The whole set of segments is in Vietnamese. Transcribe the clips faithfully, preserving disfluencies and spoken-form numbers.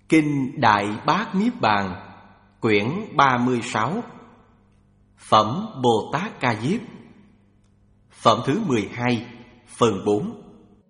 Kinh Đại Bát Niết Bàn, quyển ba mươi sáu, Phẩm Bồ Tát Ca Diếp, phẩm thứ mười hai, phần bốn.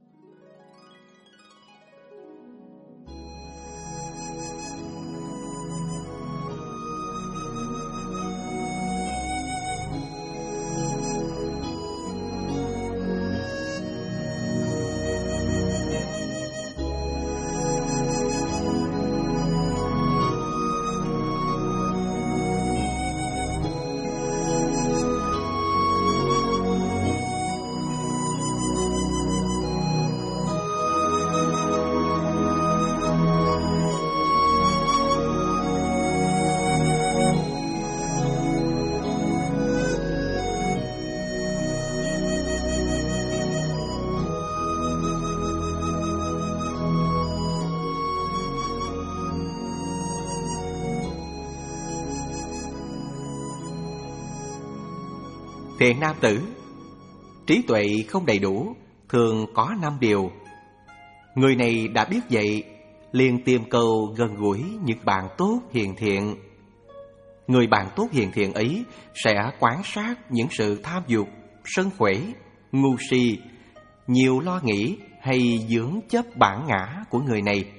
Thiện nam tử, trí tuệ không đầy đủ, thường có năm điều. Người này đã biết vậy, liền tìm cầu gần gũi những bạn tốt hiền thiện. Người bạn tốt hiền thiện ấy sẽ quan sát những sự tham dục, sân khuẩy, ngu si, nhiều lo nghĩ hay vướng chấp bản ngã của người này.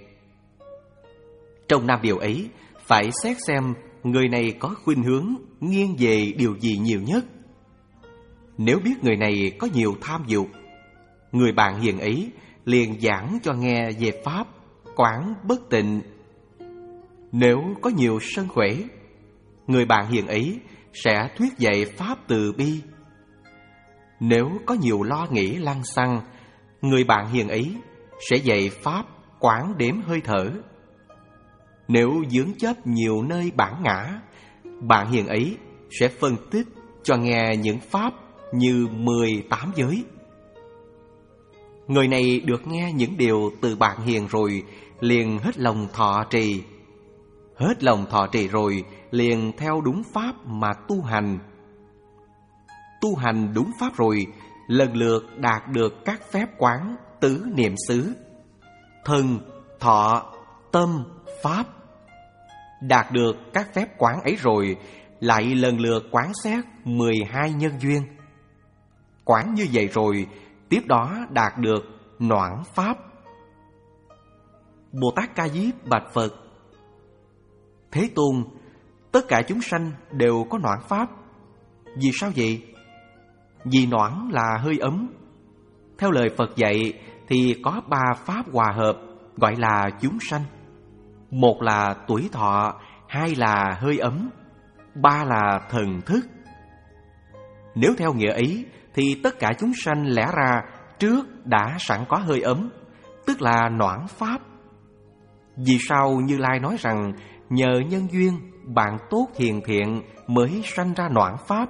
Trong năm điều ấy, phải xét xem người này có khuynh hướng nghiêng về điều gì nhiều nhất. Nếu biết người này có nhiều tham dục, người bạn hiền ấy liền giảng cho nghe về pháp quán bất tịnh. Nếu có nhiều sân khuẩy, người bạn hiền ấy sẽ thuyết dạy pháp từ bi. Nếu có nhiều lo nghĩ lăng xăng, người bạn hiền ấy sẽ dạy pháp quán đếm hơi thở. Nếu vướng chấp nhiều nơi bản ngã, bạn hiền ấy sẽ phân tích cho nghe những pháp như mười tám giới. Người này được nghe những điều từ bạn hiền rồi, liền hết lòng thọ trì. Hết lòng thọ trì rồi, liền theo đúng pháp mà tu hành. Tu hành đúng pháp rồi, lần lượt đạt được các phép quán tứ niệm xứ: thân, thọ, tâm, pháp. Đạt được các phép quán ấy rồi, lại lần lượt quán xét mười hai nhân duyên. Quán như vậy rồi, tiếp đó đạt được noãn pháp. Bồ Tát Ca Diếp bạch Phật: Thế Tôn, tất cả chúng sanh đều có noãn pháp. Vì sao vậy? Vì noãn là hơi ấm. Theo lời Phật dạy thì có ba pháp hòa hợp gọi là chúng sanh. Một là tuổi thọ, hai là hơi ấm, ba là thần thức. Nếu theo nghĩa ấy thì tất cả chúng sanh lẽ ra trước đã sẵn có hơi ấm, tức là noãn pháp. Vì sao Như Lai nói rằng nhờ nhân duyên bạn tốt hiền thiện mới sanh ra noãn pháp?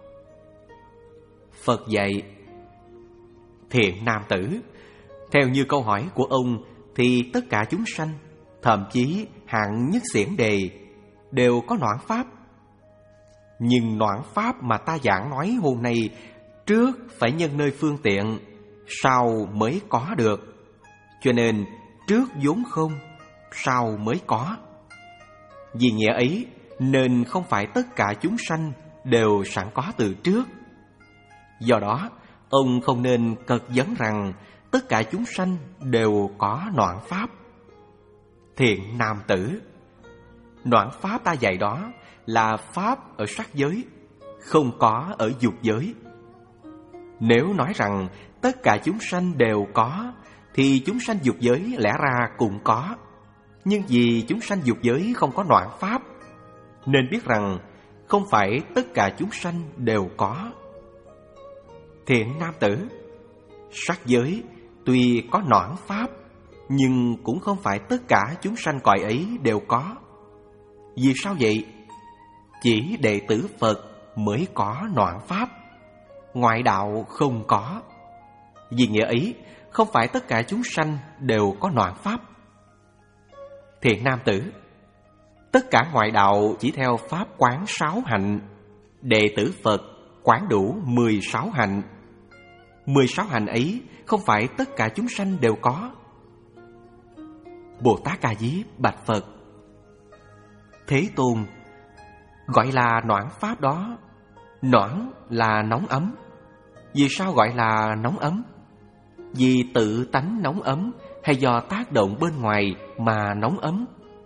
Phật dạy: Thiện nam tử, theo như câu hỏi của ông thì tất cả chúng sanh, thậm chí hạng nhất xiển đề, đều có noãn pháp. Nhưng noãn pháp mà ta giảng nói hôm nay, trước phải nhân nơi phương tiện, sau mới có được. Cho nên trước vốn không, sau mới có. Vì nghĩa ấy nên không phải tất cả chúng sanh đều sẵn có từ trước. Do đó ông không nên cật vấn rằng tất cả chúng sanh đều có noãn pháp. Thiện nam tử, noãn pháp ta dạy đó là pháp ở sắc giới, không có ở dục giới. Nếu nói rằng tất cả chúng sanh đều có, thì chúng sanh dục giới lẽ ra cũng có. Nhưng vì chúng sanh dục giới không có noãn pháp, nên biết rằng không phải tất cả chúng sanh đều có. Thiện nam tử, sắc giới tuy có noãn pháp, nhưng cũng không phải tất cả chúng sanh cõi ấy đều có. Vì sao vậy? Chỉ đệ tử Phật mới có noãn pháp, ngoại đạo không có. Vì nghĩa ấy, không phải tất cả chúng sanh đều có noãn pháp. Thiện nam tử, tất cả ngoại đạo chỉ theo pháp quán sáu hạnh, đệ tử Phật quán đủ mười sáu hạnh. Mười sáu hạnh ấy không phải tất cả chúng sanh đều có. Bồ Tát Ca Diếp bạch Phật: Thế Tôn, gọi là noãn pháp đó, noãn là nóng ấm. Vì sao gọi là nóng ấm? Vì tự tánh nóng ấm hay do tác động bên ngoài mà nóng ấm?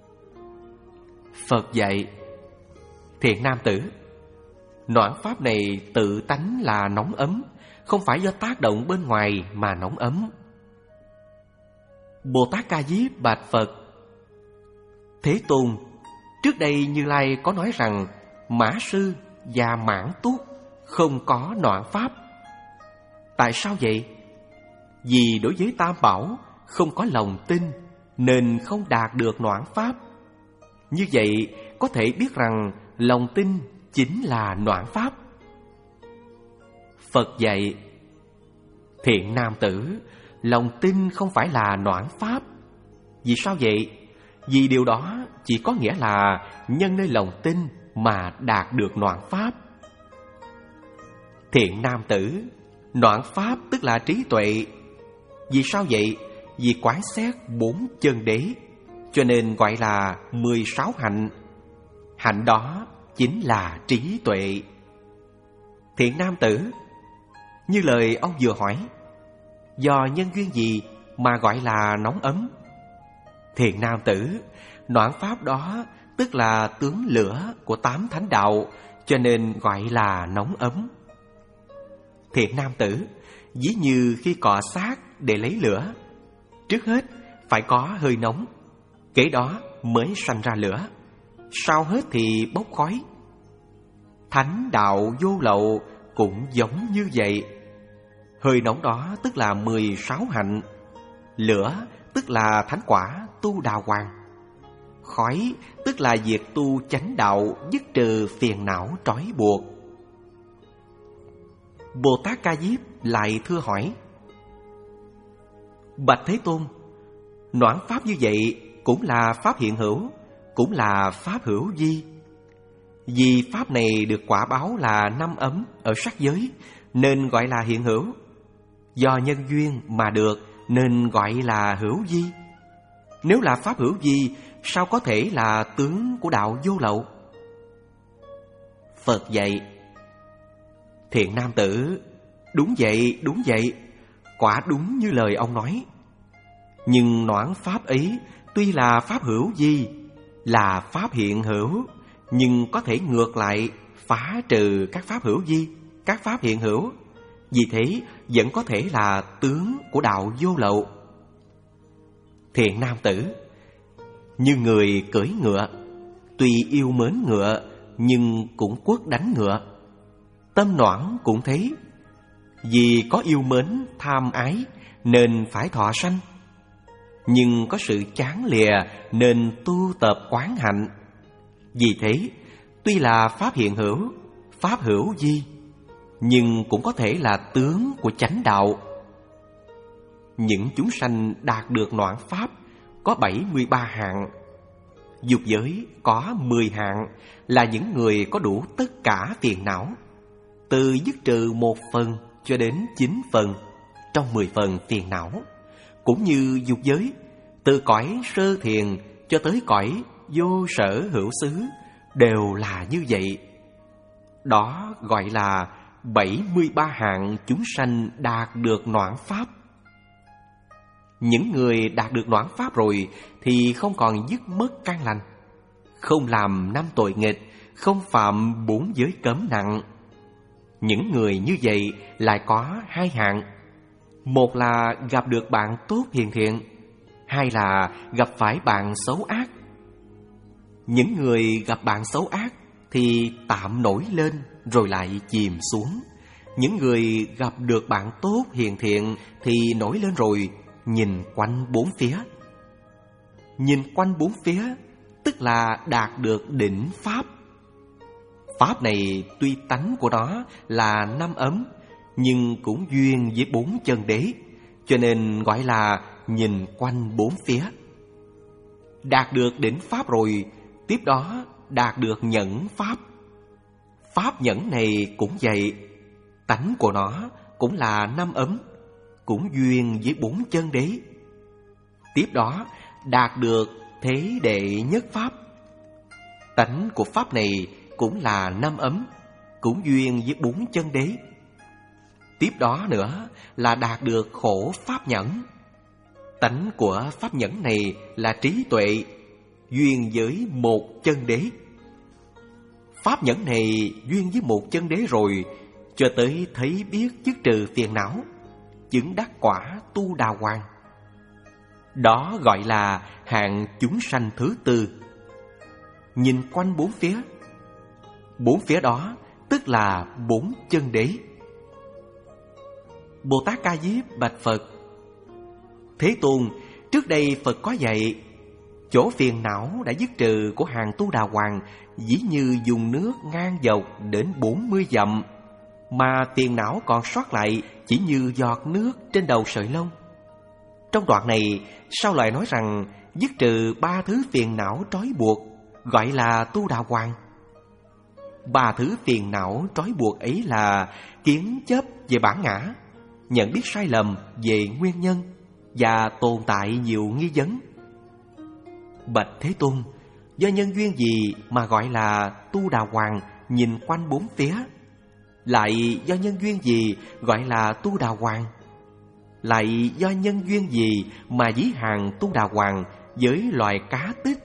Phật dạy: Thiện nam tử, noãn pháp này tự tánh là nóng ấm, không phải do tác động bên ngoài mà nóng ấm. Bồ Tát Ca Diếp bạch Phật: Thế Tôn, trước đây Như Lai có nói rằng Mã Sư và Mãn Túc không có noãn pháp. Tại sao vậy? Vì đối với Tam Bảo không có lòng tin nên không đạt được noãn pháp. Như vậy có thể biết rằng lòng tin chính là noãn pháp. Phật dạy: Thiện nam tử, lòng tin không phải là noãn pháp. Vì sao vậy? Vì điều đó chỉ có nghĩa là nhân nơi lòng tin mà đạt được noãn pháp. Thiện nam tử, noãn pháp tức là trí tuệ. Vì sao vậy? Vì quán xét bốn chân đế, cho nên gọi là mười sáu hạnh. Hạnh đó chính là trí tuệ. Thiện nam tử, như lời ông vừa hỏi, do nhân duyên gì mà gọi là nóng ấm? Thiện nam tử, noãn pháp đó tức là tướng lửa của tám thánh đạo, cho nên gọi là nóng ấm. Thiện nam tử, ví như khi cọ xát để lấy lửa, trước hết phải có hơi nóng, kế đó mới sanh ra lửa, sau hết thì bốc khói. Thánh đạo vô lậu cũng giống như vậy. Hơi nóng đó tức là mười sáu hạnh, lửa tức là thánh quả tu đà hoàng, khói tức là việc tu chánh đạo dứt trừ phiền não trói buộc. Bồ Tát Ca Diếp lại thưa hỏi: Bạch Thế Tôn, noãn pháp như vậy cũng là pháp hiện hữu, cũng là pháp hữu vi. Vì pháp này được quả báo là năm ấm ở sắc giới, nên gọi là hiện hữu. Do nhân duyên mà được, nên gọi là hữu vi. Nếu là pháp hữu vi, sao có thể là tướng của đạo vô lậu? Phật dạy: Thiện nam tử, đúng vậy, đúng vậy, quả đúng như lời ông nói. Nhưng noãn pháp ấy tuy là pháp hữu vi, là pháp hiện hữu, nhưng có thể ngược lại phá trừ các pháp hữu vi, các pháp hiện hữu. Vì thế vẫn có thể là tướng của đạo vô lậu. Thiện nam tử, như người cưỡi ngựa, tuy yêu mến ngựa nhưng cũng quất đánh ngựa. Tâm noãn cũng thế, vì có yêu mến tham ái nên phải thọ sanh, nhưng có sự chán lìa nên tu tập quán hạnh. Vì thế, tuy là pháp hiện hữu, pháp hữu vi, nhưng cũng có thể là tướng của chánh đạo. Những chúng sanh đạt được noãn pháp có bảy mươi ba hạng. Dục giới có mười hạng, là những người có đủ tất cả phiền não, từ dứt trừ một phần cho đến chín phần trong mười phần phiền não. Cũng như dục giới, từ cõi sơ thiền cho tới cõi vô sở hữu xứ đều là như vậy. Đó gọi là bảy mươi ba hạng chúng sanh đạt được noãn pháp. Những người đạt được noãn pháp rồi thì không còn dứt mất căn lành, không làm năm tội nghịch, không phạm bốn giới cấm nặng. Những người như vậy lại có hai hạng. Một là gặp được bạn tốt hiền thiện, hai là gặp phải bạn xấu ác. Những người gặp bạn xấu ác thì tạm nổi lên rồi lại chìm xuống. Những người gặp được bạn tốt hiền thiện thì nổi lên rồi nhìn quanh bốn phía. Nhìn quanh bốn phía tức là đạt được đỉnh pháp. Pháp này tuy tánh của nó là năm ấm, nhưng cũng duyên với bốn chân đế, cho nên gọi là nhìn quanh bốn phía. Đạt được đỉnh pháp rồi, tiếp đó đạt được nhẫn pháp. Pháp nhẫn này cũng vậy, tánh của nó cũng là năm ấm, cũng duyên với bốn chân đế. Tiếp đó đạt được thế đệ nhất pháp. Tánh của pháp này cũng là năm ấm, cũng duyên với bốn chân đế. Tiếp đó nữa là đạt được khổ pháp nhẫn. Tánh của pháp nhẫn này là trí tuệ, duyên với một chân đế. Pháp nhẫn này duyên với một chân đế rồi, cho tới thấy biết dứt trừ phiền não, chứng đắc quả tu đà hoàng. Đó gọi là hạng chúng sanh thứ tư. Nhìn quanh bốn phía, bốn phía đó tức là bốn chân đế. Bồ Tát Ca Diếp bạch Phật: Thế Tôn, trước đây Phật có dạy, chỗ phiền não đã dứt trừ của hàng tu đà hoàng dĩ như dùng nước ngang dọc đến bốn mươi dặm, mà phiền não còn sót lại chỉ như giọt nước trên đầu sợi lông. Trong đoạn này, sao lại nói rằng dứt trừ ba thứ phiền não trói buộc, gọi là tu đà hoàng? Ba thứ phiền não trói buộc ấy là kiến chấp về bản ngã, nhận biết sai lầm về nguyên nhân và tồn tại nhiều nghi vấn. Bạch Thế Tôn, do nhân duyên gì mà gọi là tu đà hoàng nhìn quanh bốn phía? Lại do nhân duyên gì gọi là tu đà hoàng? Lại do nhân duyên gì mà dí hàng tu đà hoàng với loài cá tích?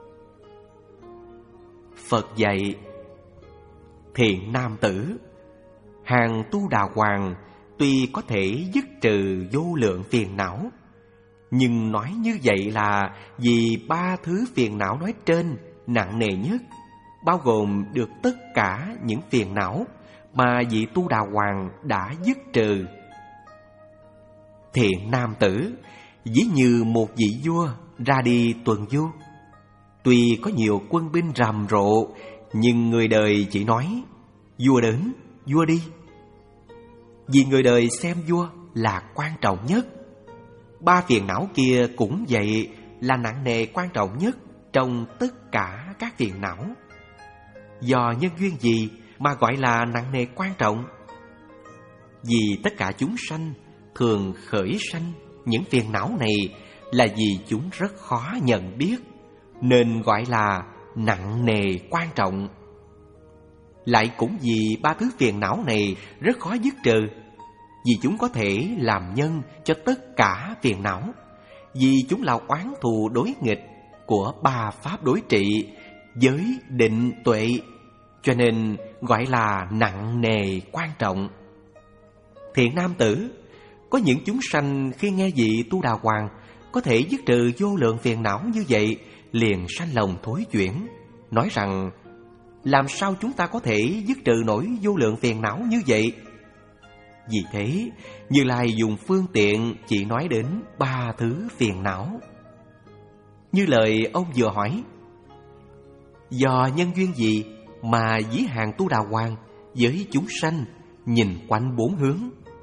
Phật dạy: Thiện nam tử, hàng tu đà hoàng tuy có thể dứt trừ vô lượng phiền não, nhưng nói như vậy là vì ba thứ phiền não nói trên nặng nề nhất, bao gồm được tất cả những phiền não mà vị tu đà hoàng đã dứt trừ. Thiện nam tử, ví như một vị vua ra đi tuần du. Tuy có nhiều quân binh rầm rộ, nhưng người đời chỉ nói: vua đến, vua đi. Vì người đời xem vua là quan trọng nhất. Ba phiền não kia cũng vậy, là nặng nề quan trọng nhất trong tất cả các phiền não. Do nhân duyên gì mà gọi là nặng nề quan trọng? Vì tất cả chúng sanh thường khởi sanh những phiền não này là vì chúng rất khó nhận biết, nên gọi là nặng nề quan trọng. Lại cũng vì ba thứ phiền não này rất khó dứt trừ, vì chúng có thể làm nhân cho tất cả phiền não, vì chúng là oán thù đối nghịch của ba pháp đối trị, giới, định, tuệ, cho nên gọi là nặng nề quan trọng. Thiện nam tử, có những chúng sanh khi nghe vị tu đà hoàng có thể dứt trừ vô lượng phiền não như vậy, liền sanh lòng thối chuyển, nói rằng: làm sao chúng ta có thể dứt trừ nổi vô lượng phiền não như vậy? Vì thế, Như Lai dùng phương tiện chỉ nói đến ba thứ phiền não. Như lời ông vừa hỏi: do nhân duyên gì mà dí hàng tu đà hoàng với chúng sanh nhìn quanh bốn hướng?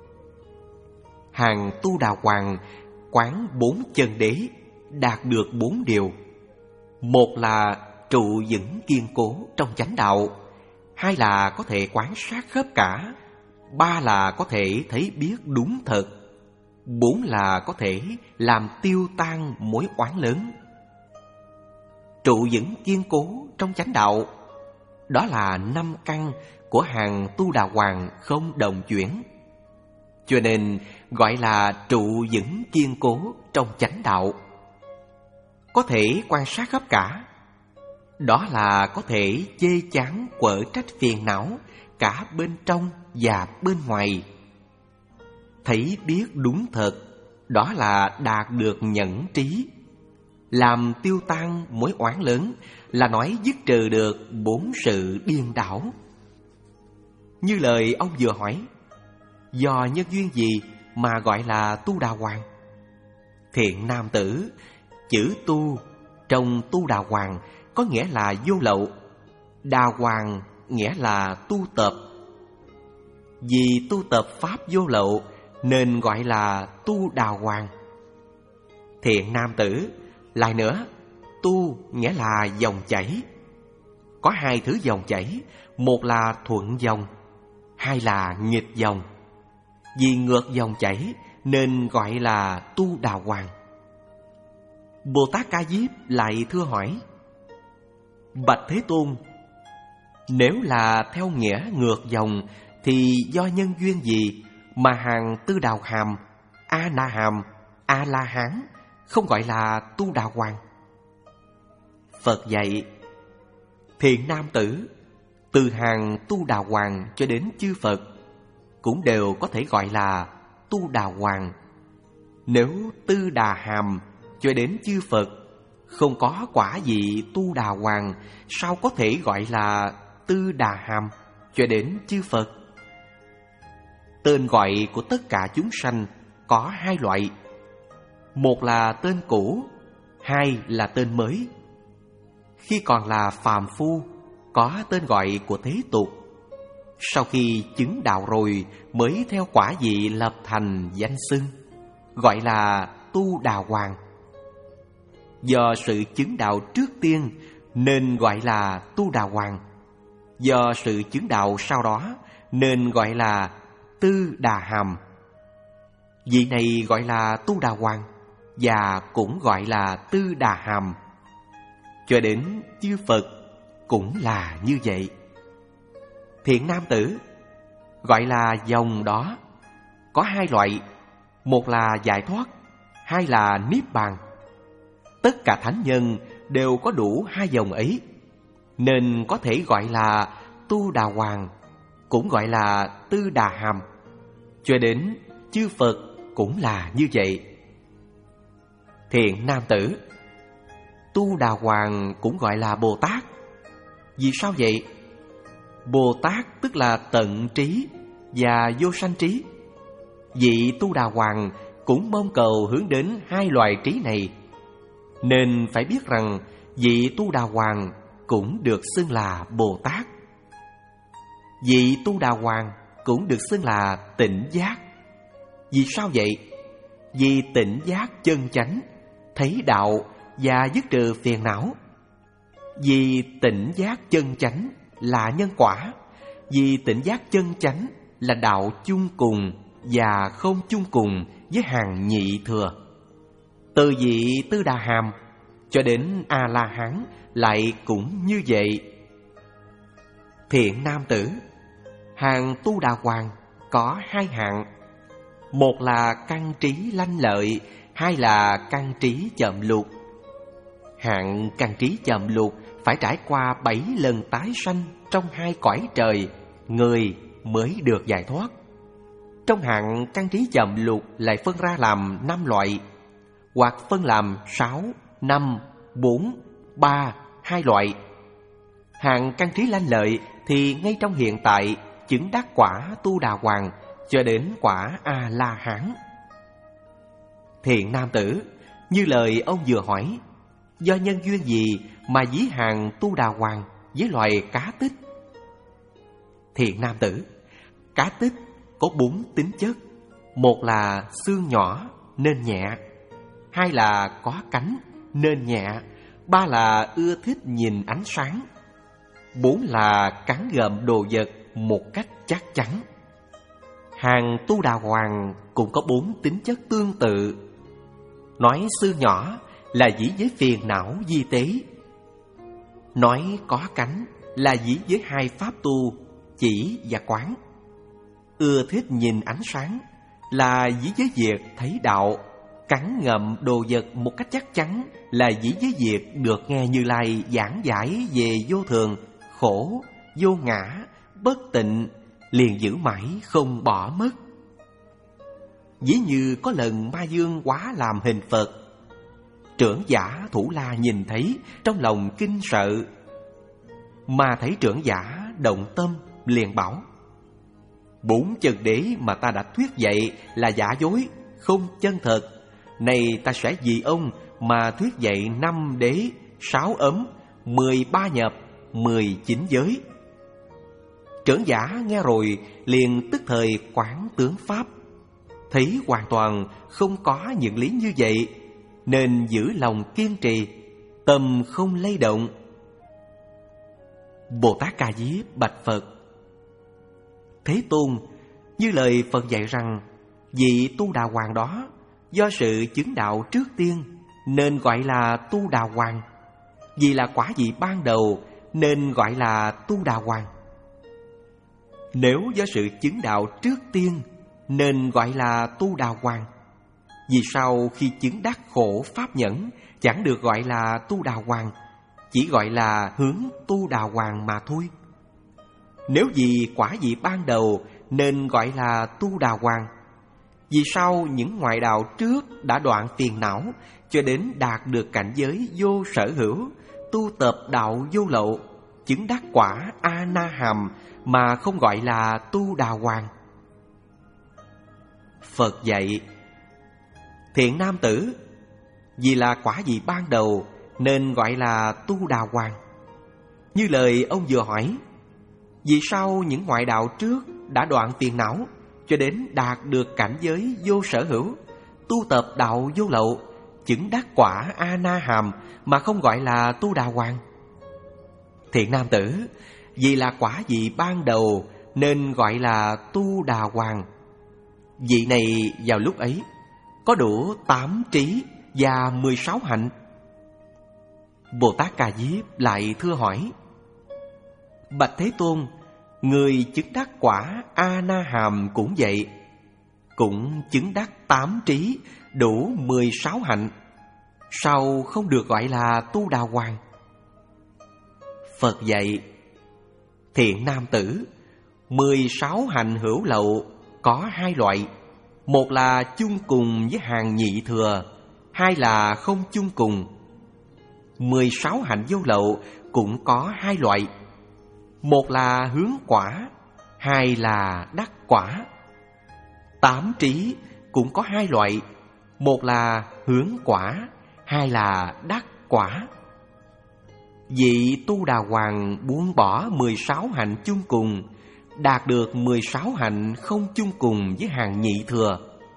Hàng tu đà hoàng quán bốn chân đế, đạt được bốn điều. Một là trụ vững kiên cố trong chánh đạo, hai là có thể quán sát khắp cả, ba là có thể thấy biết đúng thật, bốn là có thể làm tiêu tan mối oán lớn. Trụ vững kiên cố trong chánh đạo, đó là năm căn của hàng tu đà hoàng không đồng chuyển, cho nên gọi là trụ vững kiên cố trong chánh đạo. Có thể quan sát khắp cả, đó là có thể chê chán quở trách phiền não cả bên trong và bên ngoài. Thấy biết đúng thật, đó là đạt được nhẫn trí. Làm tiêu tan mối oán lớn là nói dứt trừ được bốn sự điên đảo. Như lời ông vừa hỏi: do nhân duyên gì mà gọi là tu đà hoàng? Thiện nam tử, chữ tu trong tu đà hoàng có nghĩa là vô lậu, đà hoàng nghĩa là tu tập. Vì tu tập pháp vô lậu nên gọi là tu đà hoàng. Thiện nam tử, lại nữa, tu nghĩa là dòng chảy. Có hai thứ dòng chảy, một là thuận dòng, hai là nghịch dòng. Vì ngược dòng chảy nên gọi là tu đà hoàng. Bồ Tát Ca Diếp lại thưa hỏi: Bạch Thế Tôn, nếu là theo nghĩa ngược dòng thì do nhân duyên gì mà hàng Tư Đào Hàm, A Na Hàm, A La Hán không gọi là Tu Đà Hoàng? Phật dạy: Thiện nam tử, từ hàng Tu Đà Hoàng cho đến chư Phật cũng đều có thể gọi là Tu Đà Hoàng. Nếu Tư Đà Hàm cho đến chư Phật không có quả vị Tu Đà Hoàng, sao có thể gọi là Tư Đà Hàm cho đến chư Phật? Tên gọi của tất cả chúng sanh có hai loại. Một là tên cũ, hai là tên mới. Khi còn là phàm phu, có tên gọi của thế tục. Sau khi chứng đạo rồi mới theo quả vị lập thành danh xưng, gọi là Tu Đà Hoàng. Do sự chứng đạo trước tiên nên gọi là Tu Đà Hoàng. Do sự chứng đạo sau đó nên gọi là Tư Đà Hàm. Vị này gọi là Tu Đà Hoàng và cũng gọi là Tư Đà Hàm. Cho đến chư Phật cũng là như vậy. Thiện nam tử, gọi là dòng đó có hai loại. Một là giải thoát, hai là niết bàn. Tất cả thánh nhân đều có đủ hai dòng ấy, nên có thể gọi là Tu Đà Hoàng, cũng gọi là Tư Đà Hàm. Cho đến chư Phật cũng là như vậy. Thiện nam tử, Tu Đà Hoàng cũng gọi là Bồ Tát. Vì sao vậy? Bồ Tát tức là tận trí và vô sanh trí. Vị Tu Đà Hoàng cũng mong cầu hướng đến hai loài trí này, nên phải biết rằng vị Tu Đà Hoàng cũng được xưng là Bồ Tát. Vị Tu Đà Hoàng cũng được xưng là tỉnh giác. Vì sao vậy? Vì tỉnh giác chân chánh, thấy đạo và dứt trừ phiền não. Vì tỉnh giác chân chánh là nhân quả. Vì tỉnh giác chân chánh là đạo chung cùng và không chung cùng với hàng nhị thừa. Từ vị Tư Đà Hàm cho đến A La Hán lại cũng như vậy. Thiện nam tử, hàng Tu Đà Hoàng có hai hạng. Một là căn trí lanh lợi, hai là căn trí chậm lụt. Hạng căn trí chậm lụt phải trải qua bảy lần tái sanh trong hai cõi trời, người mới được giải thoát. Trong hạng căn trí chậm lụt lại phân ra làm năm loại, hoặc phân làm sáu, năm, bốn, ba, hai loại. Hạng căn trí lanh lợi thì ngay trong hiện tại chứng đắc quả Tu Đà Hoàng cho đến quả A La Hán. Thiện nam tử, như lời ông vừa hỏi, do nhân duyên gì mà dí hàng Tu Đà Hoàng với loài cá tích? Thiện nam tử, cá tích có bốn tính chất. Một là xương nhỏ nên nhẹ, hai là có cánh nên nhẹ, ba là ưa thích nhìn ánh sáng, bốn là cắn gợm đồ vật một cách chắc chắn. Hàng Tu Đà Hoàng cũng có bốn tính chất tương tự. Nói xương nhỏ là dĩ với phiền não di tế. Nói có cánh là dĩ với hai pháp tu, chỉ và quán. Ưa thích nhìn ánh sáng là dĩ với việc thấy đạo. Cắn ngậm đồ vật một cách chắc chắn là dĩ với việc được nghe Như Lai giảng giải về vô thường, khổ, vô ngã, bất tịnh, liền giữ mãi không bỏ mất. Ví như có lần Ma Dương hóa làm hình Phật, trưởng giả Thủ La nhìn thấy trong lòng kinh sợ, mà thấy trưởng giả động tâm liền bảo: bốn chân đế mà ta đã thuyết dạy là giả dối, không chân thật. Này ta sẽ vì ông mà thuyết dạy năm đế, sáu ấm, mười ba nhập, mười chín giới. Trưởng giả nghe rồi liền tức thời quán tướng pháp, thấy hoàn toàn không có những lý như vậy, nên giữ lòng kiên trì, tâm không lay động. Bồ Tát Ca Diếp bạch Phật: Thế Tôn, như lời Phật dạy rằng vị Tu Đà Hoàng đó do sự chứng đạo trước tiên nên gọi là tu đà hoàng. Vì là quả vị ban đầu nên gọi là tu đà hoàng. Nếu do sự chứng đạo trước tiên nên gọi là tu đà hoàng. Vì sao khi chứng đắc khổ pháp nhẫn chẳng được gọi là tu đà hoàng, chỉ gọi là hướng tu đà hoàng mà thôi? Nếu vì quả vị ban đầu nên gọi là tu đà hoàng, vì sao những ngoại đạo trước đã đoạn phiền não cho đến đạt được cảnh giới vô sở hữu, tu tập đạo vô lậu, chứng đắc quả A Na Hàm mà không gọi là tu đà hoàng? Phật dạy: thiện nam tử, vì là quả vị ban đầu nên gọi là tu đà hoàng. Như lời ông vừa hỏi, vì sao những ngoại đạo trước đã đoạn phiền não cho đến đạt được cảnh giới vô sở hữu, tu tập đạo vô lậu, chứng đắc quả A Na Hàm mà không gọi là tu đà hoàng? Thiện nam tử, vì là quả vị ban đầu nên gọi là tu đà hoàng. Vị này vào lúc ấy có đủ tám trí và mười sáu hạnh. Bồ Tát Ca Diếp lại thưa hỏi: bạch Thế Tôn, người chứng đắc quả A Na Hàm cũng vậy, cũng chứng đắc tám trí, đủ mười sáu hạnh, sao không được gọi là tu đà hoàng? Phật dạy: thiện nam tử, mười sáu hạnh hữu lậu có hai loại. Một là chung cùng với hàng nhị thừa, hai là không chung cùng. Mười sáu hạnh vô lậu cũng có hai loại. Một là hướng quả, hai là đắc quả. Tám trí cũng có hai loại. Một là hướng quả, hai là đắc quả. Vị tu đà hoàng buông bỏ mười sáu hạnh chung cùng, đạt được mười sáu hạnh không chung cùng với hàng nhị thừa.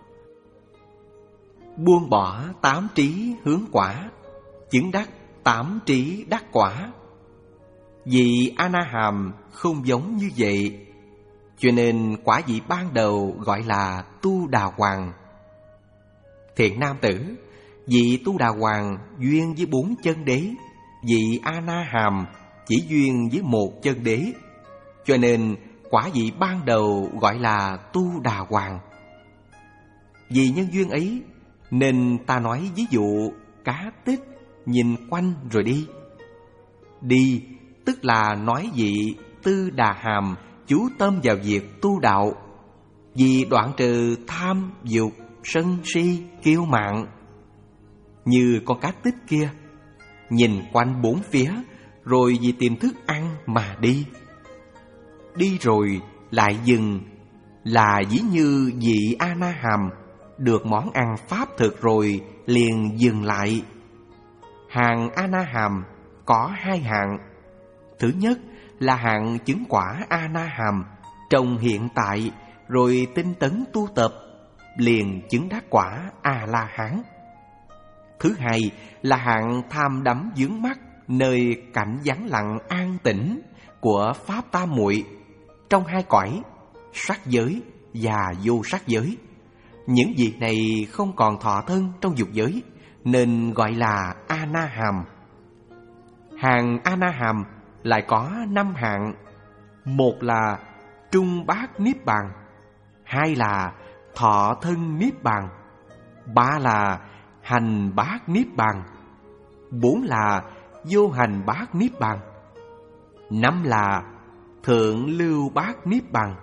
Buông bỏ tám trí hướng quả, chứng đắc tám trí đắc quả. Vị A Na Hàm không giống như vậy, cho nên quả vị ban đầu gọi là tu đà hoàng. Thiện nam tử, vị tu đà hoàng duyên với bốn chân đế, vị A Na Hàm chỉ duyên với một chân đế, cho nên quả vị ban đầu gọi là tu đà hoàng. Vì nhân duyên ấy nên ta nói ví dụ cá tích nhìn quanh rồi đi. Đi tức là nói vị tư đà hàm chú tâm vào việc tu đạo, vì đoạn trừ tham dục sân si kiêu mạn. Như con cá tích kia, nhìn quanh bốn phía rồi vì tìm thức ăn mà đi. Đi rồi lại dừng, là ví như vị A Na Hàm được món ăn pháp thực rồi liền dừng lại. Hàng A Na Hàm có hai hạng. Thứ nhất là hạng chứng quả A Na Hàm trong hiện tại, rồi tinh tấn tu tập liền chứng đắc quả A La Hán. Thứ hai là hạng tham đắm vướng mắc nơi cảnh vắng lặng an tĩnh của pháp tam muội trong hai cõi sắc giới và vô sắc giới. Những vị này không còn thọ thân trong dục giới nên gọi là A Na Hàm. Hàng A Na Hàm lại có năm hạng. Một là trung bát niết bàn, hai là thọ thân niết bàn, ba là hành bát niết bàn, bốn là vô hành bát niết bàn, năm là thượng lưu bát niết bàn.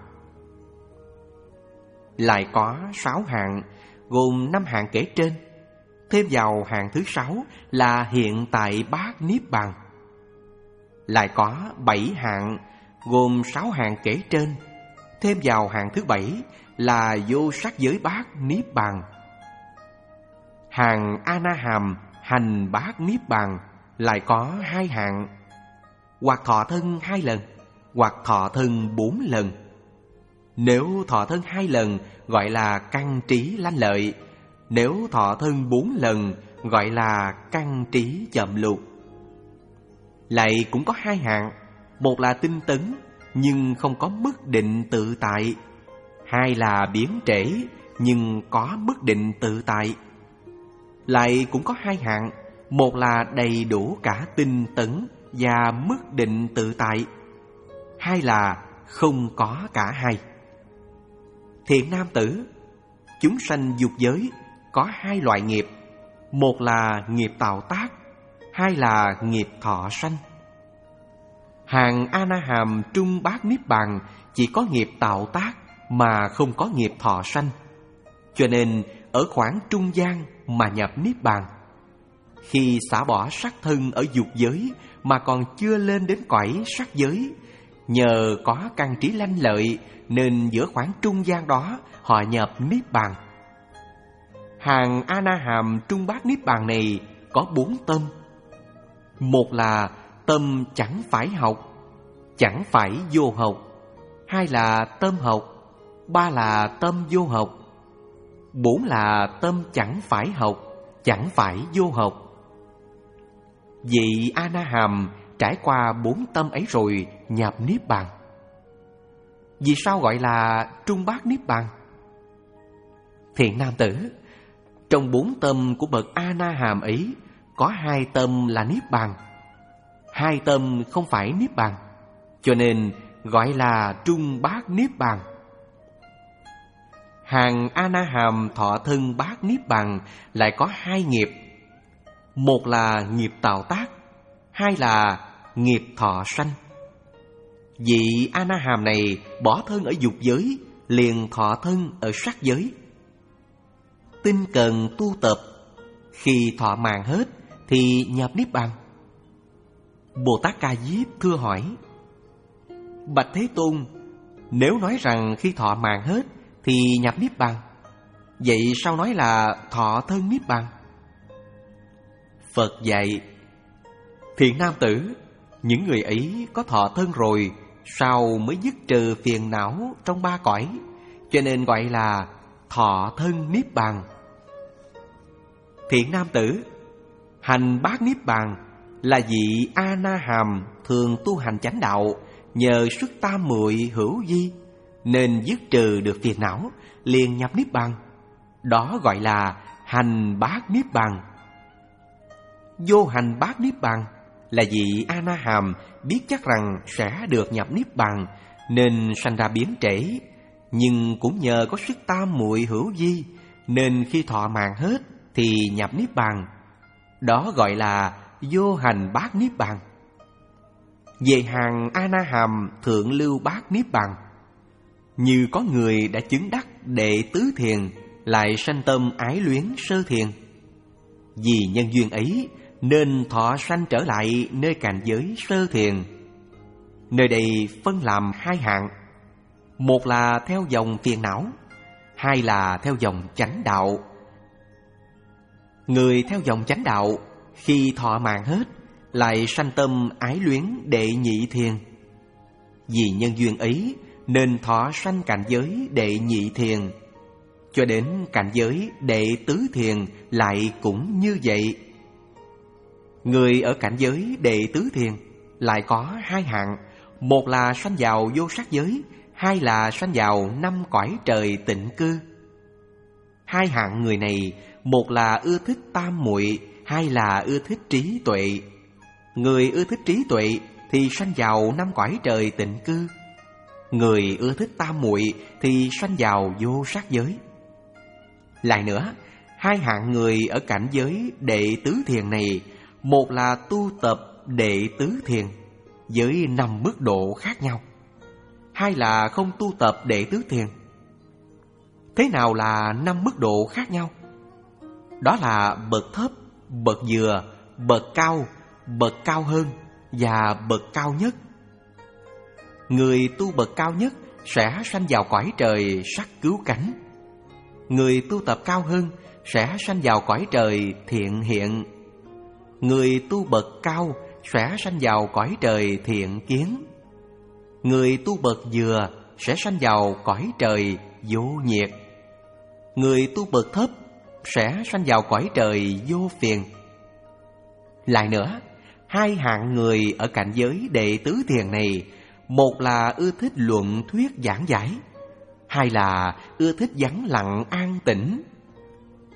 Lại có sáu hạng, gồm năm hạng kể trên, thêm vào hạng thứ sáu là hiện tại bát niết bàn. Lại có bảy hạng, gồm sáu hạng kể trên, thêm vào hạng thứ bảy là vô sắc giới bát niết bàn. Hàng A Na Hàm hành bát niết bàn lại có hai hạng, hoặc thọ thân hai lần, hoặc thọ thân bốn lần. Nếu thọ thân hai lần gọi là căn trí lanh lợi, nếu thọ thân bốn lần gọi là căn trí chậm lục. Lại cũng có hai hạng, một là tinh tấn nhưng không có mức định tự tại, hai là biến trễ nhưng có mức định tự tại. lại cũng có hai hạng. Một là đầy đủ cả tinh tấn và mức định tự tại, hai là không có cả hai. Thiện nam tử, chúng sanh dục giới có hai loại nghiệp. Một là nghiệp tạo tác, hai là nghiệp thọ sanh. Hàng A Na Hàm Trung Bát Niết Bàn chỉ có nghiệp tạo tác mà không có nghiệp thọ sanh, cho nên ở khoảng trung gian mà nhập Niết Bàn. Khi xả bỏ sắc thân ở dục giới mà còn chưa lên đến cõi sắc giới, nhờ có căn trí lanh lợi nên giữa khoảng trung gian đó họ nhập Niết Bàn. Hàng A Na Hàm Trung Bát Niết Bàn này có bốn tâm. Một là tâm chẳng phải học, chẳng phải vô học. Hai là tâm học, ba là tâm vô học. Bốn là tâm chẳng phải học, chẳng phải vô học. Vị A Na Hàm trải qua bốn tâm ấy rồi nhập Niết Bàn. Vì sao gọi là Trung Bát Niết Bàn? Thiện nam tử, trong bốn tâm của bậc A Na Hàm ấy có hai tâm là Niết Bàn, hai tâm không phải Niết Bàn, cho nên gọi là Trung Bát Niết Bàn. Hàng A Na Hàm thọ thân Bát Niết Bàn lại có hai nghiệp. Một là nghiệp tạo tác, hai là nghiệp thọ sanh. Vị A Na Hàm này bỏ thân ở dục giới, liền thọ thân ở sắc giới. Tinh cần tu tập, khi thọ mạng hết thì nhập Niết Bàn. Bồ Tát Ca Diếp thưa hỏi: Bạch Thế Tôn, nếu nói rằng khi thọ mạng hết thì nhập Niết Bàn, vậy sao nói là thọ thân Niết Bàn? Phật dạy: Thiện nam tử, những người ấy có thọ thân rồi, sao mới dứt trừ phiền não trong ba cõi, cho nên gọi là thọ thân Niết Bàn. Thiện nam tử, hành Bát Niết Bàn là vị A Na Hàm thường tu hành chánh đạo, nhờ sức tam muội hữu vi nên dứt trừ được phiền não, liền nhập Niết Bàn. Đó gọi là hành Bát Niết Bàn. Vô hành Bát Niết Bàn là vị A Na Hàm biết chắc rằng sẽ được nhập Niết Bàn nên sanh ra biến trễ, nhưng cũng nhờ có sức tam muội hữu vi nên khi thọ mạng hết thì nhập Niết Bàn. Đó gọi là vô hành Bát Niết Bàn. Về hàng A Na Hàm thượng lưu Bát Niết Bàn, như có người đã chứng đắc đệ tứ thiền lại sanh tâm ái luyến sơ thiền. Vì nhân duyên ấy nên thọ sanh trở lại nơi cảnh giới sơ thiền. Nơi đây phân làm hai hạng. Một là theo dòng phiền não, hai là theo dòng chánh đạo. Người theo dòng chánh đạo khi thọ mạng hết lại sanh tâm ái luyến đệ nhị thiền. Vì nhân duyên ấy nên thọ sanh cảnh giới đệ nhị thiền. Cho đến cảnh giới đệ tứ thiền lại cũng như vậy. Người ở cảnh giới đệ tứ thiền lại có hai hạng. Một là sanh vào vô sắc giới, hai là sanh vào năm cõi trời tịnh cư. Hai hạng người này, một là ưa thích tam muội, hai là ưa thích trí tuệ. Người ưa thích trí tuệ thì sanh vào năm cõi trời tịnh cư. Người ưa thích tam muội thì sanh vào vô sắc giới. Lại nữa, hai hạng người ở cảnh giới đệ tứ thiền này, một là tu tập đệ tứ thiền với năm mức độ khác nhau, hai là không tu tập đệ tứ thiền. Thế nào là năm mức độ khác nhau? Đó là bậc thấp, bậc vừa, bậc cao, bậc cao hơn và bậc cao nhất. Người tu bậc cao nhất sẽ sanh vào cõi trời sắc cứu cánh. Người tu tập cao hơn sẽ sanh vào cõi trời thiện hiện. Người tu bậc cao sẽ sanh vào cõi trời thiện kiến. Người tu bậc vừa sẽ sanh vào cõi trời vô nhiệt. Người tu bậc thấp sẽ sanh vào cõi trời vô phiền. Lại nữa, hai hạng người ở cảnh giới đệ tứ thiền này, một là ưa thích luận thuyết giảng giải, hai là ưa thích vắng lặng an tĩnh.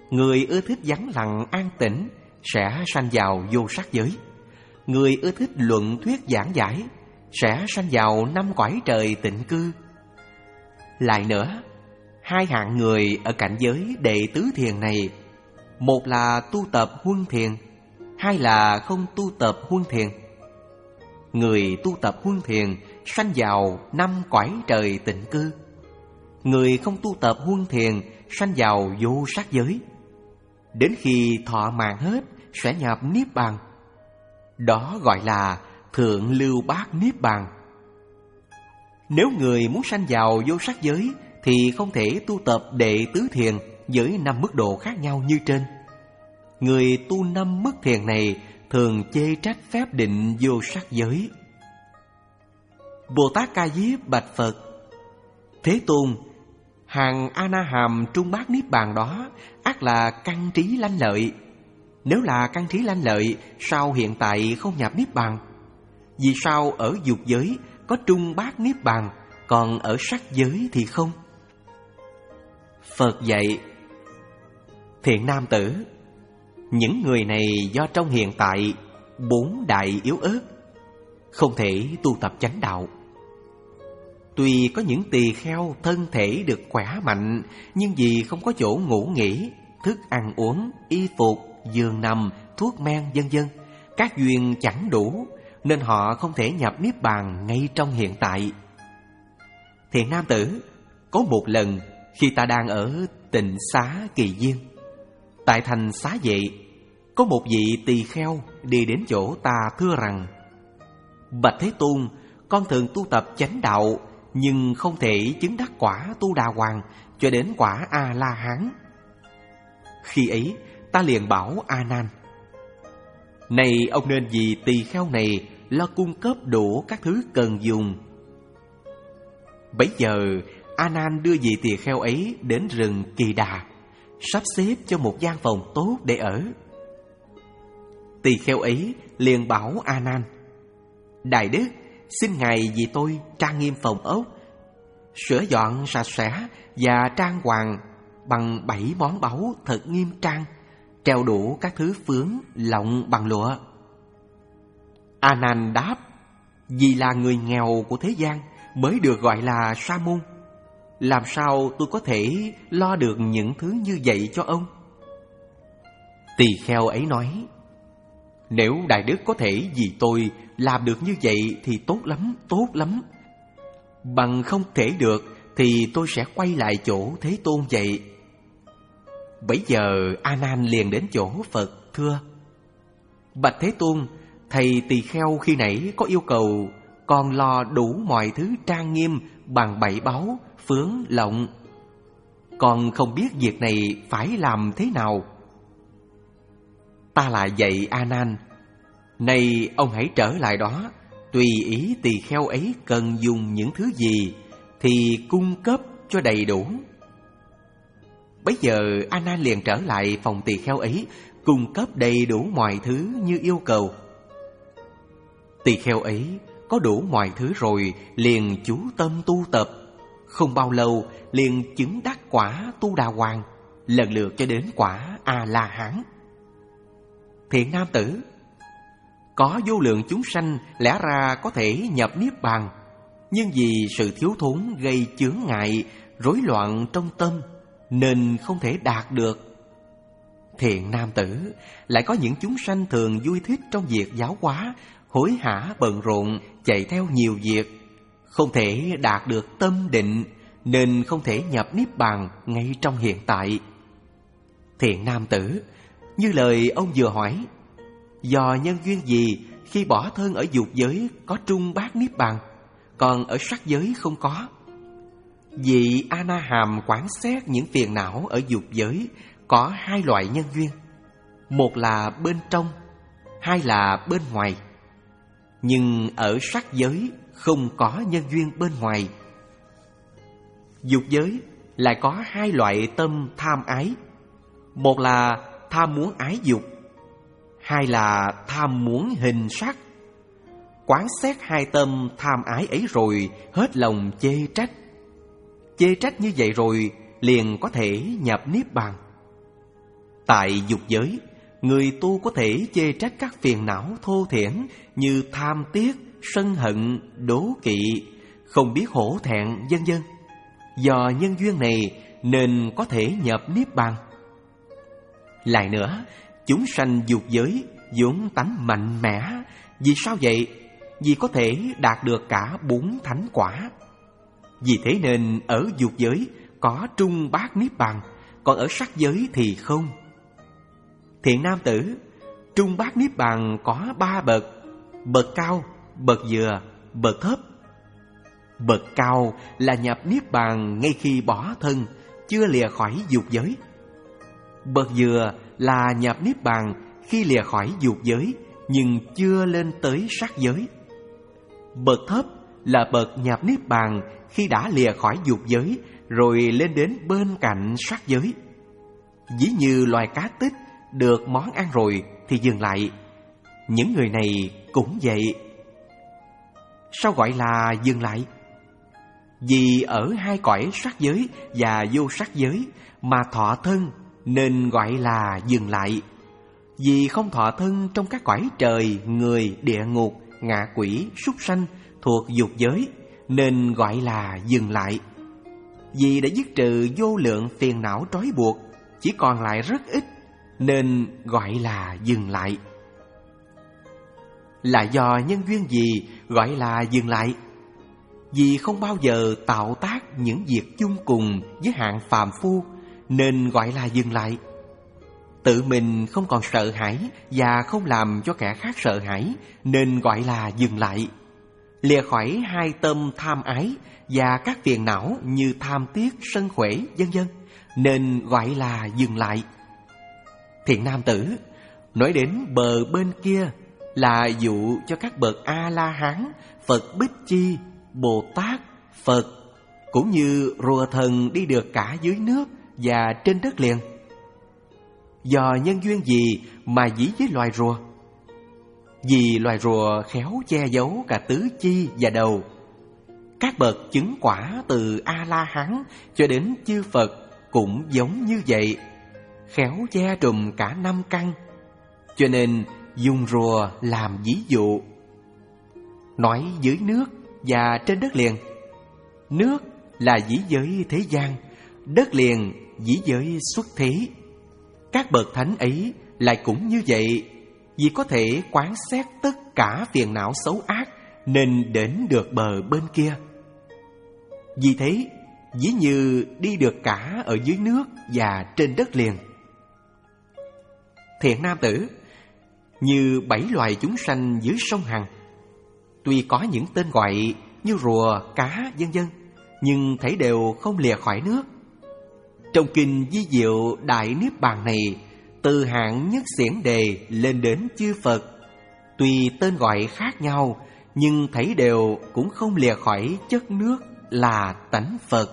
Người ưa thích vắng lặng an tĩnh sẽ sanh vào vô sắc giới. Người ưa thích luận thuyết giảng giải sẽ sanh vào năm cõi trời tịnh cư. Lại nữa, hai hạng người ở cảnh giới đệ tứ thiền này, một là tu tập huân thiền, hai là không tu tập huân thiền. Người tu tập huân thiền sanh vào năm cõi trời tịnh cư. Người không tu tập huân thiền sanh vào vô sắc giới. Đến khi thọ mạng hết sẽ nhập niết bàn. Đó gọi là thượng lưu bát niết bàn. Nếu người muốn sanh vào vô sắc giới thì không thể tu tập đệ tứ thiền với năm mức độ khác nhau như trên. Người tu năm mức thiền này thường chê trách phép định vô sắc giới. Bồ Tát Ca Diếp bạch Phật: Thế Tôn, hàng A Na Hàm trung bát niết bàn đó ắt là căn trí lanh lợi. Nếu là căn trí lanh lợi, sao hiện tại không nhập niết bàn? Vì sao ở dục giới có trung bát niết bàn, còn ở sắc giới thì không? Phật dạy: Thiện nam tử, những người này do trong hiện tại bốn đại yếu ớt, không thể tu tập chánh đạo. Tuy có những tỳ kheo thân thể được khỏe mạnh, nhưng vì không có chỗ ngủ nghỉ, thức ăn uống, y phục, giường nằm, thuốc men vân vân, các duyên chẳng đủ, nên họ không thể nhập niết bàn ngay trong hiện tại. Thiện nam tử, có một lần khi ta đang ở Tịnh Xá Kỳ Viên, tại thành Xá Vệ, có một vị tỳ kheo đi đến chỗ ta thưa rằng: Bạch Thế Tôn, con thường tu tập chánh đạo, nhưng không thể chứng đắc quả Tu Đà Hoàng cho đến quả A La Hán. Khi ấy ta liền bảo A Nan: Này ông nên vì tỳ kheo này lo cung cấp đủ các thứ cần dùng. Bấy giờ A Nan đưa vị tỳ kheo ấy đến rừng Kỳ Đà, sắp xếp cho một gian phòng tốt để ở. Tỳ kheo ấy liền bảo A Nan: Đại đức, xin ngài vì tôi trang nghiêm phòng ốc, sửa dọn sạch sẽ và trang hoàng bằng bảy món báu thật nghiêm trang, treo đủ các thứ phướng lọng bằng lụa. A Nan đáp: Vì là người nghèo của thế gian mới được gọi là sa môn, làm sao tôi có thể lo được những thứ như vậy cho ông? Tỳ kheo ấy nói: Nếu đại đức có thể vì tôi làm được như vậy thì tốt lắm, tốt lắm. Bằng không thể được thì tôi sẽ quay lại chỗ Thế Tôn vậy. Bấy giờ A Nan liền đến chỗ Phật thưa: Bạch Thế Tôn, thầy tỳ kheo khi nãy có yêu cầu còn lo đủ mọi thứ trang nghiêm bằng bảy báu, phướng, lọng. Con không biết việc này phải làm thế nào. Ta lại dạy A Nan: Này ông hãy trở lại đó, tùy ý tỳ kheo ấy cần dùng những thứ gì thì cung cấp cho đầy đủ. Bấy giờ A Nan liền trở lại phòng tỳ kheo ấy, cung cấp đầy đủ mọi thứ như yêu cầu. Tỳ kheo ấy có đủ mọi thứ rồi liền chú tâm tu tập, không bao lâu liền chứng đắc quả Tu Đà Hoàng, lần lượt cho đến quả A La Hán. Thiện nam tử, có vô lượng chúng sanh lẽ ra có thể nhập niết bàn, nhưng vì sự thiếu thốn gây chướng ngại, rối loạn trong tâm nên không thể đạt được. Thiện nam tử, lại có những chúng sanh thường vui thích trong việc giáo hóa, hối hả bận rộn, chạy theo nhiều việc, không thể đạt được tâm định nên không thể nhập niết bàn ngay trong hiện tại. Thiện nam tử, như lời ông vừa hỏi, do nhân duyên gì khi bỏ thân ở dục giới có trung bát niết bàn, còn ở sắc giới không có? Vị A Na Hàm quán xét những phiền não ở dục giới có hai loại nhân duyên, một là bên trong, hai là bên ngoài. Nhưng ở sắc giới không có nhân duyên bên ngoài. Dục giới lại có hai loại tâm tham ái, một là tham muốn ái dục, hai là tham muốn hình sắc. Quán xét hai tâm tham ái ấy rồi hết lòng chê trách. Chê trách như vậy rồi liền có thể nhập niết bàn. Tại dục giới, người tu có thể chê trách các phiền não thô thiển như tham tiếc, sân hận, đố kỵ, không biết hổ thẹn, vân vân. Do nhân duyên này nên có thể nhập niết bàn. Lại nữa, chúng sanh dục giới vốn tánh mạnh mẽ. Vì sao vậy? Vì có thể đạt được cả bốn thánh quả. Vì thế nên ở dục giới có trung bát niết bàn, còn ở sắc giới thì không. Thiện nam tử, trung bát niết bàn có ba bậc: bậc cao, bậc vừa, bậc thấp. Bậc cao là nhập niết bàn ngay khi bỏ thân, chưa lìa khỏi dục giới. Bậc vừa là nhập niết bàn khi lìa khỏi dục giới nhưng chưa lên tới sắc giới. Bậc thấp là bậc nhập niết bàn khi đã lìa khỏi dục giới rồi lên đến bên cạnh sắc giới. Ví như loài cá tích được món ăn rồi thì dừng lại. Những người này cũng vậy. Sao gọi là dừng lại? Vì ở hai cõi sắc giới và vô sắc giới mà thọ thân nên gọi là dừng lại. Vì không thọ thân trong các cõi trời, người, địa ngục, ngạ quỷ, súc sanh thuộc dục giới nên gọi là dừng lại. Vì đã dứt trừ vô lượng phiền não trói buộc, chỉ còn lại rất ít nên gọi là dừng lại. Là do nhân duyên gì gọi là dừng lại? Vì không bao giờ tạo tác những việc chung cùng với hạng phàm phu nên gọi là dừng lại. Tự mình không còn sợ hãi và không làm cho kẻ khác sợ hãi nên gọi là dừng lại. Lìa khỏi hai tâm tham ái và các phiền não như tham tiếc, sân khỏe, vân vân nên gọi là dừng lại. Thiện nam tử, nói đến bờ bên kia là dụ cho các bậc A-la-hán, Phật Bích Chi, Bồ Tát, Phật cũng như rùa thần đi được cả dưới nước và trên đất liền. Do nhân duyên gì mà dĩ với loài rùa? Vì loài rùa khéo che giấu cả tứ chi và đầu. Các bậc chứng quả từ A-la-hán cho đến chư Phật cũng giống như vậy, khéo che trùm cả năm căn, cho nên dùng rùa làm ví dụ. Nói dưới nước và trên đất liền. Nước là dĩ giới thế gian, đất liền dĩ giới xuất thế. Các bậc thánh ấy lại cũng như vậy, vì có thể quán xét tất cả phiền não xấu ác nên đến được bờ bên kia. Vì thế, ví như đi được cả ở dưới nước và trên đất liền. Thiện nam tử, như bảy loài chúng sanh dưới sông Hằng, tuy có những tên gọi như rùa, cá, vân vân, nhưng thấy đều không lìa khỏi nước. Trong kinh Di Diệu Đại Niết Bàn này, từ hạng nhất xiển đề lên đến chư Phật, tuy tên gọi khác nhau, nhưng thấy đều cũng không lìa khỏi chất nước là tánh Phật.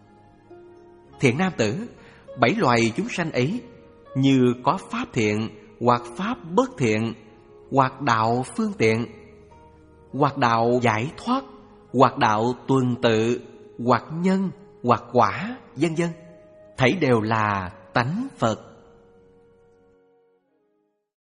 Thiện nam tử, bảy loài chúng sanh ấy, như có pháp thiện, hoặc pháp bất thiện, hoặc đạo phương tiện, hoặc đạo giải thoát, hoặc đạo tuần tự, hoặc nhân, hoặc quả, vân vân, thấy đều là tánh Phật.